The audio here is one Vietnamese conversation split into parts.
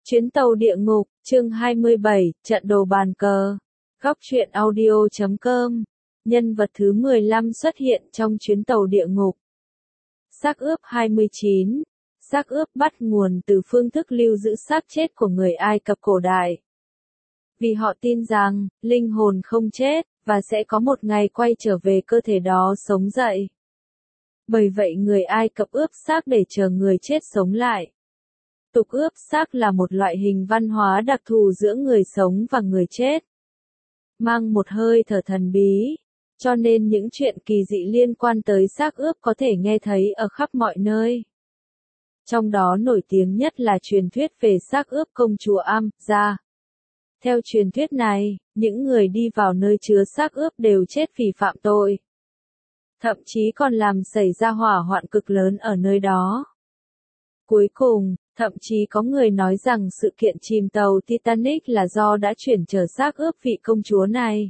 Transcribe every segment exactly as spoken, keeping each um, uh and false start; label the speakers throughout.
Speaker 1: Chuyến tàu địa ngục, chương hai mươi bảy, trận đồ bàn cờ. Góc truyện audio chấm com. Nhân vật thứ mười lăm xuất hiện trong chuyến tàu địa ngục. Xác ướp hai mươi chín. Xác ướp bắt nguồn từ phương thức lưu giữ xác chết của người Ai Cập cổ đại. Vì họ tin rằng, linh hồn không chết, và sẽ có một ngày quay trở về cơ thể đó sống dậy. Bởi vậy người Ai Cập ướp xác để chờ người chết sống lại. Tục ướp xác là một loại hình văn hóa đặc thù giữa người sống và người chết. Mang một hơi thở thần bí, cho nên những chuyện kỳ dị liên quan tới xác ướp có thể nghe thấy ở khắp mọi nơi. Trong đó nổi tiếng nhất là truyền thuyết về xác ướp công chúa Am-gia. Theo truyền thuyết này, những người đi vào nơi chứa xác ướp đều chết vì phạm tội. Thậm chí còn làm xảy ra hỏa hoạn cực lớn ở nơi đó. Cuối cùng, thậm chí có người nói rằng sự kiện chìm tàu Titanic là do đã chuyển chở xác ướp vị công chúa này.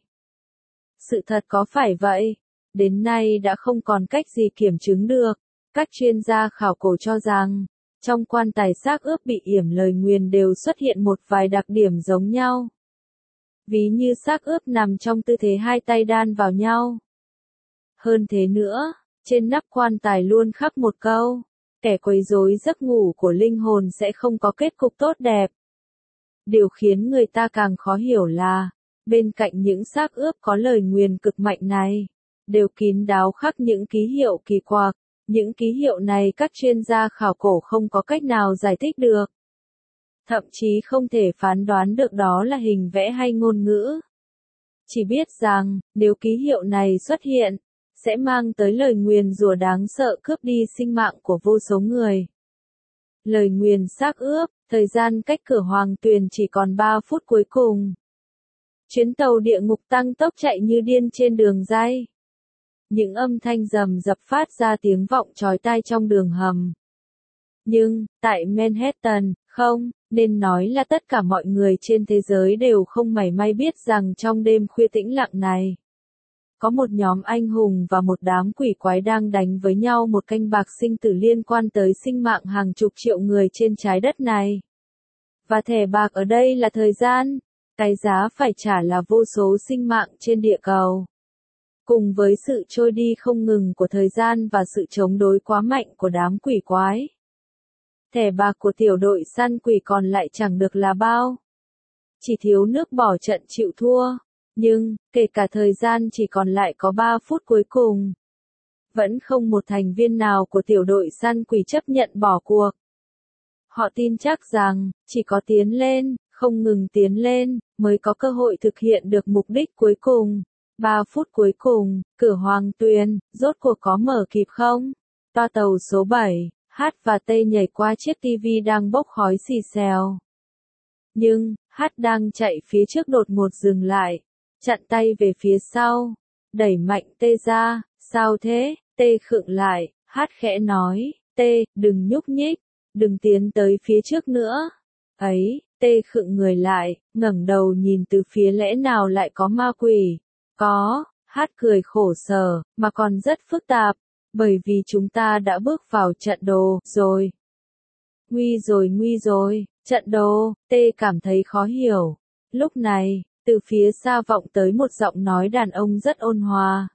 Speaker 1: Sự thật có phải vậy? Đến nay đã không còn cách gì kiểm chứng được. Các chuyên gia khảo cổ cho rằng, trong quan tài xác ướp bị yểm lời nguyền đều xuất hiện một vài đặc điểm giống nhau. Ví như xác ướp nằm trong tư thế hai tay đan vào nhau. Hơn thế nữa, trên nắp quan tài luôn khắc một câu. Kẻ quấy rối giấc ngủ của linh hồn sẽ không có kết cục tốt đẹp. Điều khiến người ta càng khó hiểu là, bên cạnh những xác ướp có lời nguyền cực mạnh này, đều kín đáo khắc những ký hiệu kỳ quặc. Những ký hiệu này các chuyên gia khảo cổ không có cách nào giải thích được. Thậm chí không thể phán đoán được đó là hình vẽ hay ngôn ngữ. Chỉ biết rằng, nếu ký hiệu này xuất hiện, sẽ mang tới lời nguyền rủa đáng sợ cướp đi sinh mạng của vô số người. Lời nguyền xác ướp, thời gian cách cửa hoàng tuyền chỉ còn ba phút cuối cùng. Chuyến tàu địa ngục tăng tốc chạy như điên trên đường ray. Những âm thanh rầm rập phát ra tiếng vọng chói tai trong đường hầm. Nhưng, tại Manhattan, không, nên nói là tất cả mọi người trên thế giới đều không mảy may biết rằng trong đêm khuya tĩnh lặng này, có một nhóm anh hùng và một đám quỷ quái đang đánh với nhau một canh bạc sinh tử liên quan tới sinh mạng hàng chục triệu người trên trái đất này. Và thẻ bạc ở đây là thời gian, cái giá phải trả là vô số sinh mạng trên địa cầu. Cùng với sự trôi đi không ngừng của thời gian và sự chống đối quá mạnh của đám quỷ quái. Thẻ bạc của tiểu đội săn quỷ còn lại chẳng được là bao. Chỉ thiếu nước bỏ trận chịu thua. Nhưng, kể cả thời gian chỉ còn lại có ba phút cuối cùng, vẫn không một thành viên nào của tiểu đội săn quỷ chấp nhận bỏ cuộc. Họ tin chắc rằng, chỉ có tiến lên, không ngừng tiến lên, mới có cơ hội thực hiện được mục đích cuối cùng. Ba phút cuối cùng, cửa hoàng tuyền, rốt cuộc có mở kịp không? Toa tàu số bảy, H và T nhảy qua chiếc tivi đang bốc khói xì xèo. Nhưng, H đang chạy phía trước đột ngột dừng lại. Chặn tay về phía sau, đẩy mạnh T ra, sao thế, T khựng lại, H khẽ nói, T, đừng nhúc nhích, đừng tiến tới phía trước nữa. Ấy, T khựng người lại, ngẩng đầu nhìn từ phía lẽ nào lại có ma quỷ. Có, H cười khổ sở, mà còn rất phức tạp, bởi vì chúng ta đã bước vào trận đồ, rồi. Nguy rồi nguy rồi, trận đồ, T cảm thấy khó hiểu. Lúc này, từ phía xa vọng tới một giọng nói đàn ông rất ôn hòa.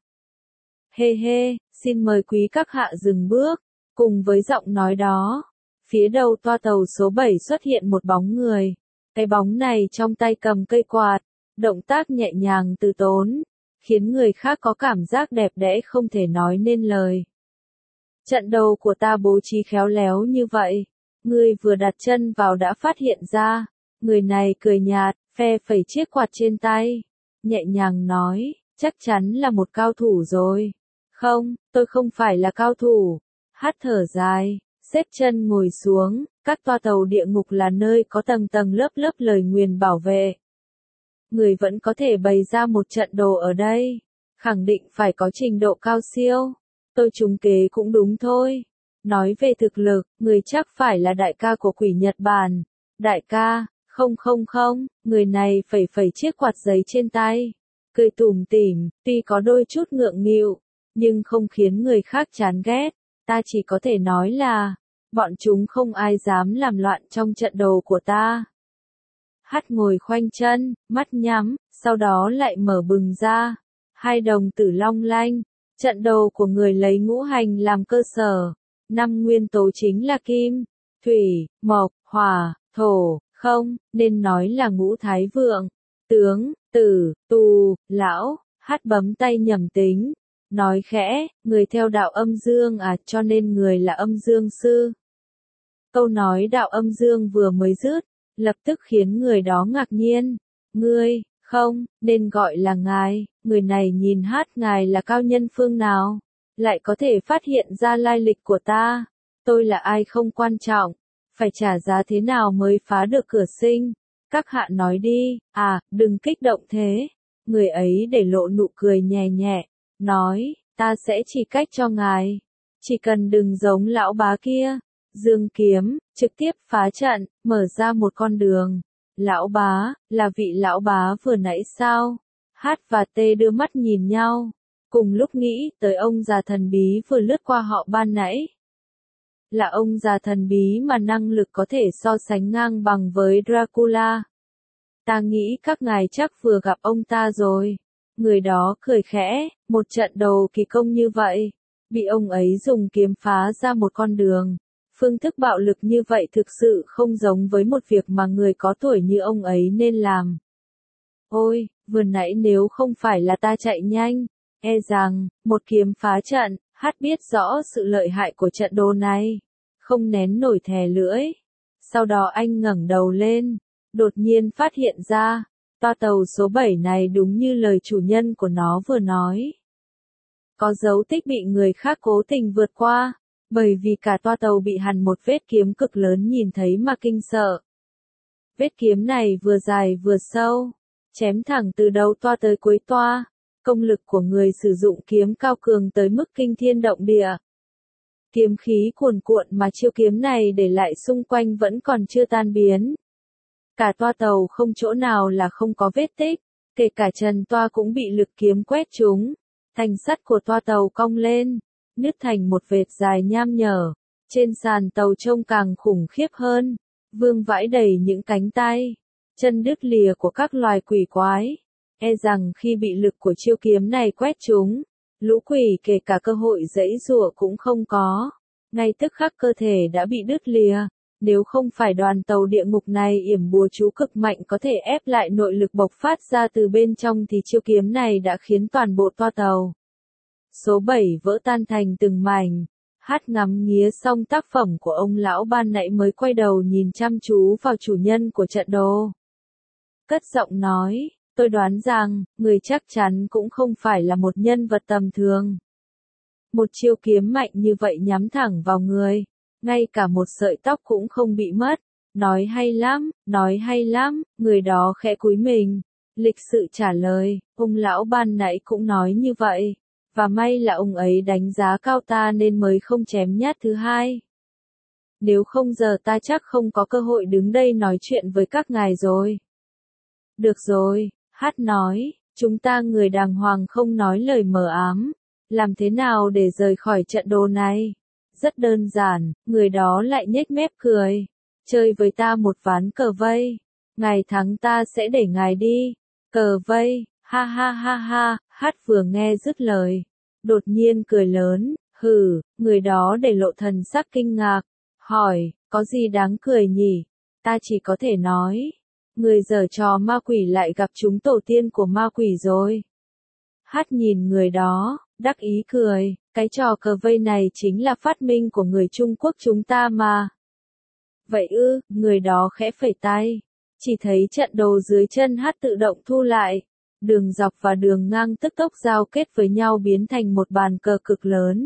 Speaker 1: Hê hê, xin mời quý các hạ dừng bước. Cùng với giọng nói đó, phía đầu toa tàu số bảy xuất hiện một bóng người. Cái bóng này trong tay cầm cây quạt, động tác nhẹ nhàng từ tốn, khiến người khác có cảm giác đẹp đẽ không thể nói nên lời. Trận đầu của ta bố trí khéo léo như vậy, ngươi vừa đặt chân vào đã phát hiện ra. Người này cười nhạt, phe phẩy chiếc quạt trên tay, nhẹ nhàng nói, chắc chắn là một cao thủ rồi. Không, tôi không phải là cao thủ. Hát thở dài, xếp chân ngồi xuống, các toa tàu địa ngục là nơi có tầng tầng lớp lớp lời nguyền bảo vệ. Người vẫn có thể bày ra một trận đồ ở đây, khẳng định phải có trình độ cao siêu. Tôi trúng kế cũng đúng thôi. Nói về thực lực, người chắc phải là đại ca của quỷ Nhật Bản. Đại ca, không không không, người này phẩy phẩy chiếc quạt giấy trên tay, cười tủm tỉm, tuy có đôi chút ngượng nghịu, nhưng không khiến người khác chán ghét. Ta chỉ có thể nói là, bọn chúng không ai dám làm loạn trong trận đồ của ta. Hát ngồi khoanh chân, mắt nhắm, sau đó lại mở bừng ra. Hai đồng tử long lanh, trận đồ của người lấy ngũ hành làm cơ sở. Năm nguyên tố chính là kim, thủy, mộc, hỏa, thổ, không, nên nói là ngũ thái vượng. Tướng, tử, tù, lão, Hát bấm tay nhầm tính. Nói khẽ, người theo đạo âm dương à, cho nên người là âm dương sư. Câu nói đạo âm dương vừa mới dứt, lập tức khiến người đó ngạc nhiên. Ngươi, không, nên gọi là ngài, người này nhìn Hát ngài là cao nhân phương nào, lại có thể phát hiện ra lai lịch của ta. Tôi là ai không quan trọng, phải trả giá thế nào mới phá được cửa sinh. Các hạ nói đi, à, đừng kích động thế. Người ấy để lộ nụ cười nhẹ nhẹ, nói, ta sẽ chỉ cách cho ngài. Chỉ cần đừng giống lão bá kia. Dương kiếm, trực tiếp phá trận, mở ra một con đường. Lão bá, là vị lão bá vừa nãy sao? Hát và Tê đưa mắt nhìn nhau, cùng lúc nghĩ tới ông già thần bí vừa lướt qua họ ban nãy. Là ông già thần bí mà năng lực có thể so sánh ngang bằng với Dracula. Ta nghĩ các ngài chắc vừa gặp ông ta rồi. Người đó cười khẽ, một trận đầu kỳ công như vậy, bị ông ấy dùng kiếm phá ra một con đường. Phương thức bạo lực như vậy thực sự không giống với một việc mà người có tuổi như ông ấy nên làm. Ôi, vừa nãy nếu không phải là ta chạy nhanh, e rằng, một kiếm phá trận, Hát biết rõ sự lợi hại của trận đồ này, không nén nổi thè lưỡi. Sau đó anh ngẩng đầu lên, đột nhiên phát hiện ra, toa tàu số bảy này đúng như lời chủ nhân của nó vừa nói. Có dấu tích bị người khác cố tình vượt qua, bởi vì cả toa tàu bị hằn một vết kiếm cực lớn nhìn thấy mà kinh sợ. Vết kiếm này vừa dài vừa sâu, chém thẳng từ đầu toa tới cuối toa. Công lực của người sử dụng kiếm cao cường tới mức kinh thiên động địa. Kiếm khí cuồn cuộn mà chiêu kiếm này để lại xung quanh vẫn còn chưa tan biến. Cả toa tàu không chỗ nào là không có vết tích, kể cả trần toa cũng bị lực kiếm quét trúng. Thành sắt của toa tàu cong lên, nứt thành một vệt dài nham nhở. Trên sàn tàu trông càng khủng khiếp hơn, vương vãi đầy những cánh tay, chân đứt lìa của các loài quỷ quái. E rằng khi bị lực của chiêu kiếm này quét trúng, lũ quỷ kể cả cơ hội giãy giụa cũng không có. Ngay tức khắc cơ thể đã bị đứt lìa. Nếu không phải đoàn tàu địa ngục này yểm bùa chú cực mạnh có thể ép lại nội lực bộc phát ra từ bên trong thì chiêu kiếm này đã khiến toàn bộ toa tàu số bảy vỡ tan thành từng mảnh. Hát ngắm nghía xong tác phẩm của ông lão ban nãy mới quay đầu nhìn chăm chú vào chủ nhân của trận đồ. Cất giọng nói, tôi đoán rằng, người chắc chắn cũng không phải là một nhân vật tầm thường. Một chiêu kiếm mạnh như vậy nhắm thẳng vào người, ngay cả một sợi tóc cũng không bị mất. Nói hay lắm, nói hay lắm, người đó khẽ cúi mình, lịch sự trả lời, ông lão ban nãy cũng nói như vậy. Và may là ông ấy đánh giá cao ta nên mới không chém nhát thứ hai. Nếu không giờ ta chắc không có cơ hội đứng đây nói chuyện với các ngài rồi. Được rồi, Hát nói, chúng ta người đàng hoàng không nói lời mờ ám. Làm thế nào để rời khỏi trận đồ này? Rất đơn giản, người đó lại nhếch mép cười. Chơi với ta một ván cờ vây. Ngài thắng ta sẽ để ngài đi. Cờ vây, ha ha ha ha, Hát vừa nghe dứt lời. Đột nhiên cười lớn, hừ, người đó để lộ thần sắc kinh ngạc. Hỏi, có gì đáng cười nhỉ? Ta chỉ có thể nói. Người giở trò ma quỷ lại gặp chúng tổ tiên của ma quỷ rồi. Hát nhìn người đó, đắc ý cười, cái trò cờ vây này chính là phát minh của người Trung Quốc chúng ta mà. Vậy ư, người đó khẽ phẩy tay. Chỉ thấy trận đồ dưới chân Hát tự động thu lại. Đường dọc và đường ngang tức tốc giao kết với nhau biến thành một bàn cờ cực lớn.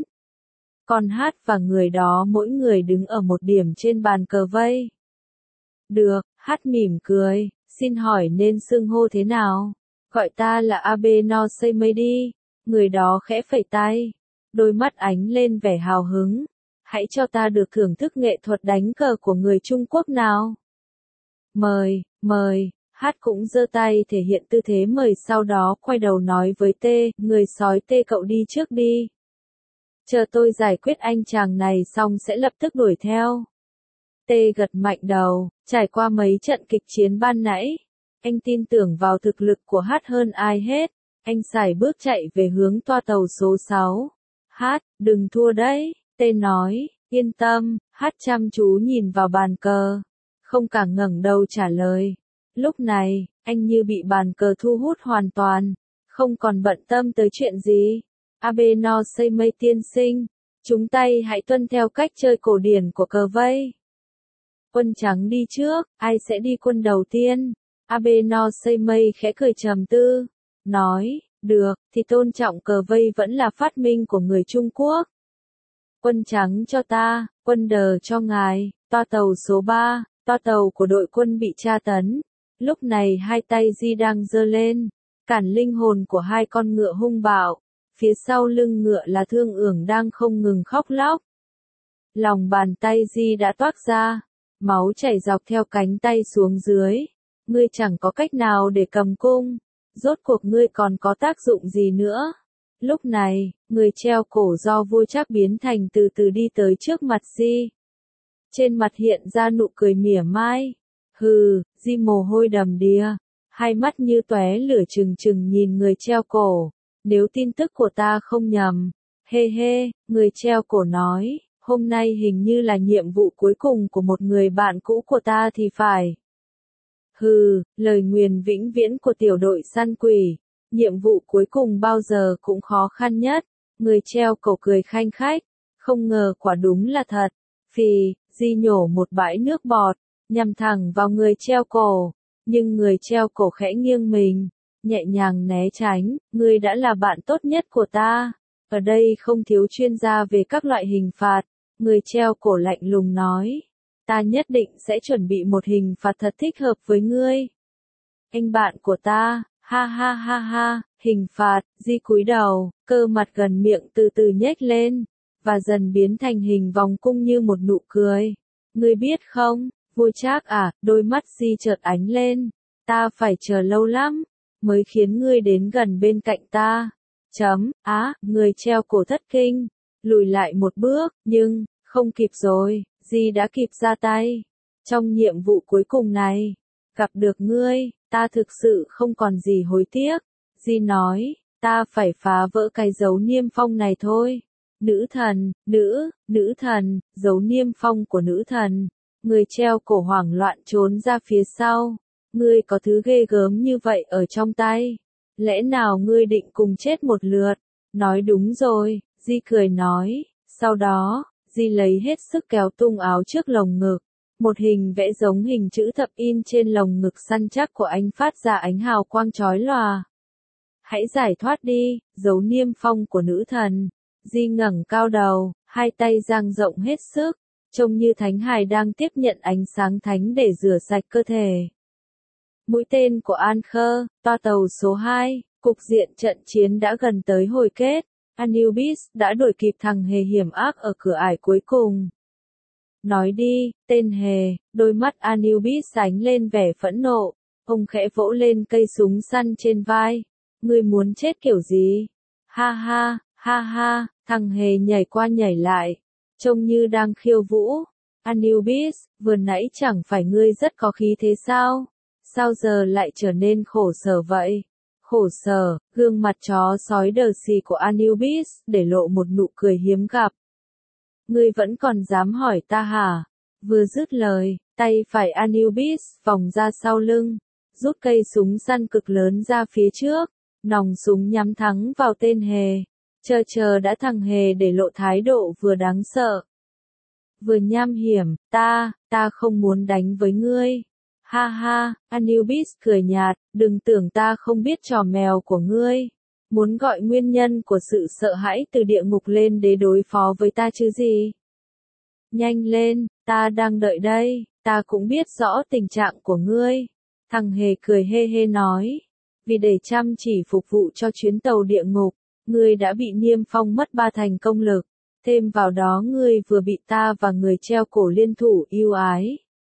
Speaker 1: Còn Hát và người đó mỗi người đứng ở một điểm trên bàn cờ vây. Được, Hát mỉm cười, xin hỏi nên xưng hô thế nào? Gọi ta là Abe no Seimei đi. Người đó khẽ phẩy tay, đôi mắt ánh lên vẻ hào hứng. Hãy cho ta được thưởng thức nghệ thuật đánh cờ của người Trung Quốc nào. Mời, mời. Hát cũng giơ tay thể hiện tư thế mời, sau đó quay đầu nói với Tê, người sói Tê cậu đi trước đi. Chờ tôi giải quyết anh chàng này xong sẽ lập tức đuổi theo. Tê gật mạnh đầu, trải qua mấy trận kịch chiến ban nãy, anh tin tưởng vào thực lực của Hát hơn ai hết. Anh sải bước chạy về hướng toa tàu số sáu. Hát, đừng thua đấy, Tê nói, yên tâm. Hát chăm chú nhìn vào bàn cờ, không cả ngẩng đầu trả lời. Lúc này, anh như bị bàn cờ thu hút hoàn toàn, không còn bận tâm tới chuyện gì. Abe no Seimei tiên sinh, chúng tay hãy tuân theo cách chơi cổ điển của cờ vây. Quân trắng đi trước, ai sẽ đi quân đầu tiên? Abe no Seimei khẽ cười trầm tư, nói, được, thì tôn trọng cờ vây vẫn là phát minh của người Trung Quốc. Quân trắng cho ta, quân đờ cho ngài. Toa tàu số ba, toa tàu của đội quân bị tra tấn. Lúc này hai tay Di đang giơ lên, cản linh hồn của hai con ngựa hung bạo. Phía sau lưng ngựa là Thương Ưởng đang không ngừng khóc lóc. Lòng bàn tay Di đã toát ra, máu chảy dọc theo cánh tay xuống dưới. Ngươi chẳng có cách nào để cầm cung, rốt cuộc ngươi còn có tác dụng gì nữa? Lúc này, người treo cổ do vua Trác biến thành từ từ đi tới trước mặt Di. Trên mặt hiện ra nụ cười mỉa mai. Hừ, Di mồ hôi đầm đìa, hai mắt như tóe lửa trừng trừng nhìn người treo cổ. Nếu tin tức của ta không nhầm, hê hê, người treo cổ nói, hôm nay hình như là nhiệm vụ cuối cùng của một người bạn cũ của ta thì phải. Hừ, lời nguyền vĩnh viễn của tiểu đội săn quỷ, nhiệm vụ cuối cùng bao giờ cũng khó khăn nhất. Người treo cổ cười khanh khách, không ngờ quả đúng là thật. Phì, Di nhổ một bãi nước bọt, nhằm thẳng vào người treo cổ, nhưng người treo cổ khẽ nghiêng mình, nhẹ nhàng né tránh. Ngươi đã là bạn tốt nhất của ta, ở đây không thiếu chuyên gia về các loại hình phạt. Người treo cổ lạnh lùng nói, ta nhất định sẽ chuẩn bị một hình phạt thật thích hợp với ngươi. Anh bạn của ta, ha ha ha ha, hình phạt. Di cúi đầu, cơ mặt gần miệng từ từ nhếch lên, và dần biến thành hình vòng cung như một nụ cười. Ngươi biết không, vua Trác à, đôi mắt Di chợt ánh lên, ta phải chờ lâu lắm, mới khiến ngươi đến gần bên cạnh ta. Chấm, á, người treo cổ thất kinh, lùi lại một bước, nhưng, không kịp rồi, Di đã kịp ra tay. Trong nhiệm vụ cuối cùng này, gặp được ngươi, ta thực sự không còn gì hối tiếc. Di nói, ta phải phá vỡ cái dấu niêm phong này thôi. Nữ thần, nữ, nữ thần, dấu niêm phong của nữ thần. Người treo cổ hoảng loạn trốn ra phía sau. Ngươi có thứ ghê gớm như vậy ở trong tay. Lẽ nào ngươi định cùng chết một lượt? Nói đúng rồi, Di cười nói. Sau đó, Di lấy hết sức kéo tung áo trước lồng ngực. Một hình vẽ giống hình chữ thập in trên lồng ngực săn chắc của anh phát ra ánh hào quang chói lòa. Hãy giải thoát đi, dấu niêm phong của nữ thần. Di ngẩng cao đầu, hai tay dang rộng hết sức, trông như thánh hài đang tiếp nhận ánh sáng thánh để rửa sạch cơ thể. Mũi tên của An Khơ, toa tàu số hai, cục diện trận chiến đã gần tới hồi kết. Anubis đã đuổi kịp thằng hề hiểm ác ở cửa ải cuối cùng. Nói đi, tên hề, đôi mắt Anubis ánh lên vẻ phẫn nộ, ông khẽ vỗ lên cây súng săn trên vai. Ngươi muốn chết kiểu gì? Ha ha, ha ha, thằng hề nhảy qua nhảy lại, trông như đang khiêu vũ. Anubis, vừa nãy chẳng phải ngươi rất có khí thế sao? Sao giờ lại trở nên khổ sở vậy? Khổ sở, gương mặt chó sói đờ xì của Anubis để lộ một nụ cười hiếm gặp. Ngươi vẫn còn dám hỏi ta hả? Vừa dứt lời, tay phải Anubis vòng ra sau lưng, rút cây súng săn cực lớn ra phía trước, nòng súng nhắm thẳng vào tên hề. Chờ chờ đã, thằng hề để lộ thái độ vừa đáng sợ, vừa nham hiểm. Ta, ta không muốn đánh với ngươi. Ha ha, Anubis cười nhạt, đừng tưởng ta không biết trò mèo của ngươi. Muốn gọi nguyên nhân của sự sợ hãi từ địa ngục lên để đối phó với ta chứ gì? Nhanh lên, ta đang đợi đây, ta cũng biết rõ tình trạng của ngươi. Thằng hề cười hê hê nói, vì để chăm chỉ phục vụ cho chuyến tàu địa ngục, ngươi đã bị niêm phong mất ba thành công lực. Thêm vào đó ngươi vừa bị ta và người treo cổ liên thủ yêu ái.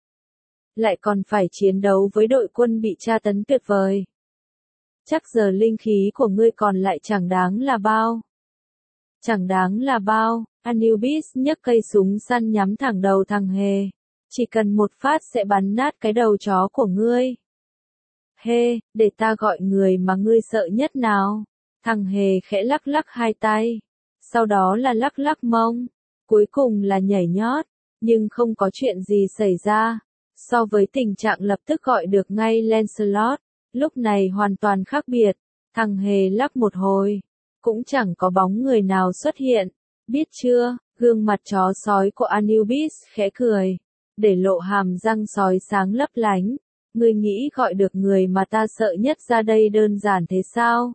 Speaker 1: Lại còn phải chiến đấu với đội quân bị tra tấn tuyệt vời. Chắc giờ linh khí của ngươi còn lại chẳng đáng là bao. Chẳng đáng là bao. Anubis nhấc cây súng săn nhắm thẳng đầu thằng hề. chỉ cần một phát sẽ bắn nát cái đầu chó của ngươi. Hê, để ta gọi người mà ngươi sợ nhất nào. Thằng hề khẽ lắc lắc hai tay, sau đó là lắc lắc mông, cuối cùng là nhảy nhót, nhưng không có chuyện gì xảy ra. So với tình trạng lập tức gọi được ngay Lancelot, lúc này hoàn toàn khác biệt. Thằng hề lắc một hồi, cũng chẳng có bóng người nào xuất hiện. Biết chưa, gương mặt chó sói của Anubis khẽ cười, để lộ hàm răng sói sáng lấp lánh. Ngươi nghĩ gọi được người mà ta sợ nhất ra đây đơn giản thế sao?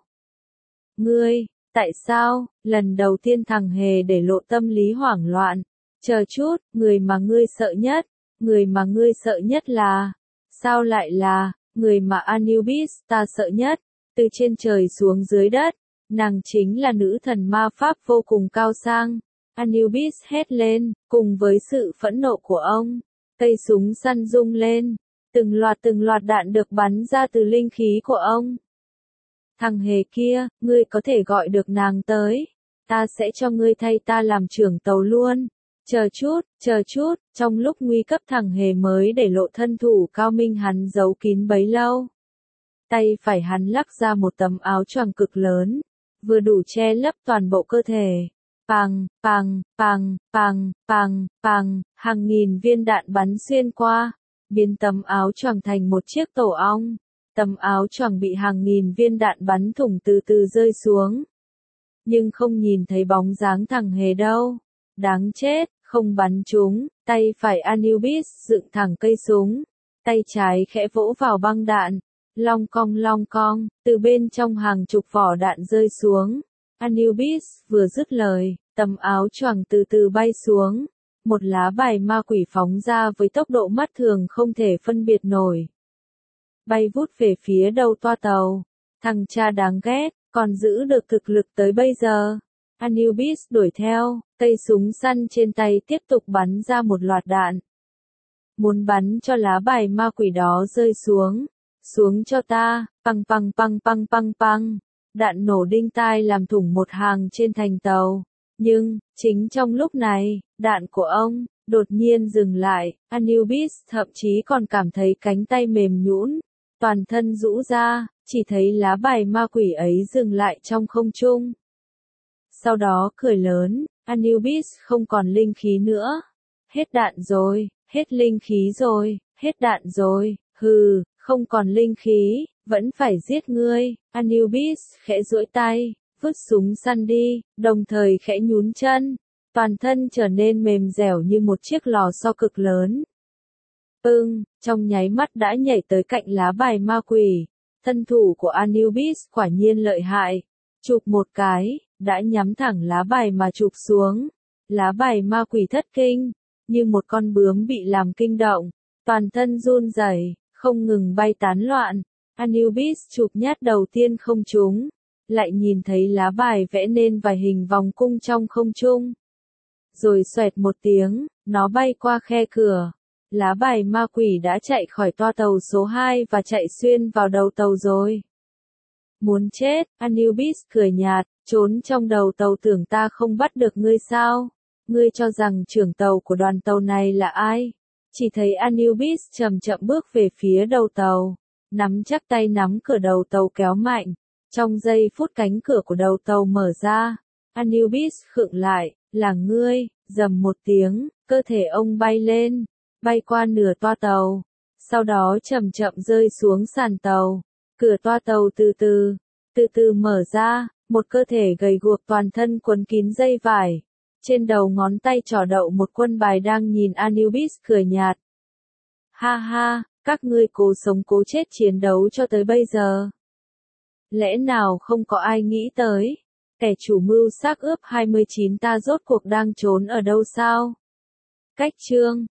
Speaker 1: Ngươi, tại sao? Lần đầu tiên thằng hề để lộ tâm lý hoảng loạn. Chờ chút, người mà ngươi sợ nhất, người mà ngươi sợ nhất là, sao lại là, người mà Anubis ta sợ nhất, từ trên trời xuống dưới đất, nàng chính là nữ thần ma pháp vô cùng cao sang. Anubis hét lên, cùng với sự phẫn nộ của ông, cây súng săn rung lên, từng loạt từng loạt đạn được bắn ra từ linh khí của ông. Thằng hề kia, ngươi có thể gọi được nàng tới, ta sẽ cho ngươi thay ta làm trưởng tàu luôn. Chờ chút, chờ chút, trong lúc nguy cấp thằng hề mới để lộ thân thủ cao minh hắn giấu kín bấy lâu. Tay phải hắn lắc ra một tấm áo choàng cực lớn, vừa đủ che lấp toàn bộ cơ thể. Pằng, pằng, pằng, pằng, pằng, pằng, hàng nghìn viên đạn bắn xuyên qua, biến tấm áo choàng thành một chiếc tổ ong. Tấm áo choàng bị hàng nghìn viên đạn bắn thủng từ từ rơi xuống. Nhưng không nhìn thấy bóng dáng thằng hề đâu. Đáng chết, không bắn trúng, tay phải Anubis dựng thẳng cây súng, tay trái khẽ vỗ vào băng đạn, long cong long cong, từ bên trong hàng chục vỏ đạn rơi xuống. Anubis vừa dứt lời, tấm áo choàng từ từ bay xuống, một lá bài ma quỷ phóng ra với tốc độ mắt thường không thể phân biệt nổi. Bay vút về phía đầu toa tàu, thằng cha đáng ghét, còn giữ được thực lực tới bây giờ. Anubis đuổi theo, cây súng săn trên tay tiếp tục bắn ra một loạt đạn. Muốn bắn cho lá bài ma quỷ đó rơi xuống, xuống cho ta, păng păng păng păng păng păng. Đạn nổ đinh tai làm thủng một hàng trên thành tàu. Nhưng, chính trong lúc này, đạn của ông, đột nhiên dừng lại, Anubis thậm chí còn cảm thấy cánh tay mềm nhũn, toàn thân rũ ra, chỉ thấy lá bài ma quỷ ấy dừng lại trong không trung. Sau đó cười lớn, Anubis không còn linh khí nữa. Hết đạn rồi, hết linh khí rồi, hết đạn rồi, hừ, không còn linh khí, vẫn phải giết ngươi. Anubis khẽ duỗi tay, vứt súng săn đi, đồng thời khẽ nhún chân, toàn thân trở nên mềm dẻo như một chiếc lò xo cực lớn. Pưng, trong nháy mắt đã nhảy tới cạnh lá bài ma quỷ. Thân thủ của Anubis quả nhiên lợi hại. Chụp một cái, đã nhắm thẳng lá bài mà chụp xuống. Lá bài ma quỷ thất kinh, như một con bướm bị làm kinh động, toàn thân run rẩy, không ngừng bay tán loạn. Anubis chụp nhát đầu tiên không trúng, lại nhìn thấy lá bài vẽ nên vài hình vòng cung trong không trung. Rồi xoẹt một tiếng, nó bay qua khe cửa. Lá bài ma quỷ đã chạy khỏi toa tàu số hai và chạy xuyên vào đầu tàu rồi. Muốn chết, Anubis cười nhạt, trốn trong đầu tàu tưởng ta không bắt được ngươi sao? Ngươi cho rằng trưởng tàu của đoàn tàu này là ai? Chỉ thấy Anubis chậm chậm bước về phía đầu tàu, nắm chắc tay nắm cửa đầu tàu kéo mạnh. Trong giây phút cánh cửa của đầu tàu mở ra, Anubis khựng lại, là ngươi, rầm một tiếng, cơ thể ông bay lên, bay qua nửa toa tàu, sau đó chậm chậm rơi xuống sàn tàu. Cửa toa tàu từ từ, từ từ mở ra, một cơ thể gầy guộc toàn thân quấn kín dây vải. Trên đầu ngón tay trỏ đậu một quân bài đang nhìn Anubis cười nhạt. Ha ha, các ngươi cố sống cố chết chiến đấu cho tới bây giờ. Lẽ nào không có ai nghĩ tới, kẻ chủ mưu xác ướp hai mươi chín ta rốt cuộc đang trốn ở đâu sao? Cách chương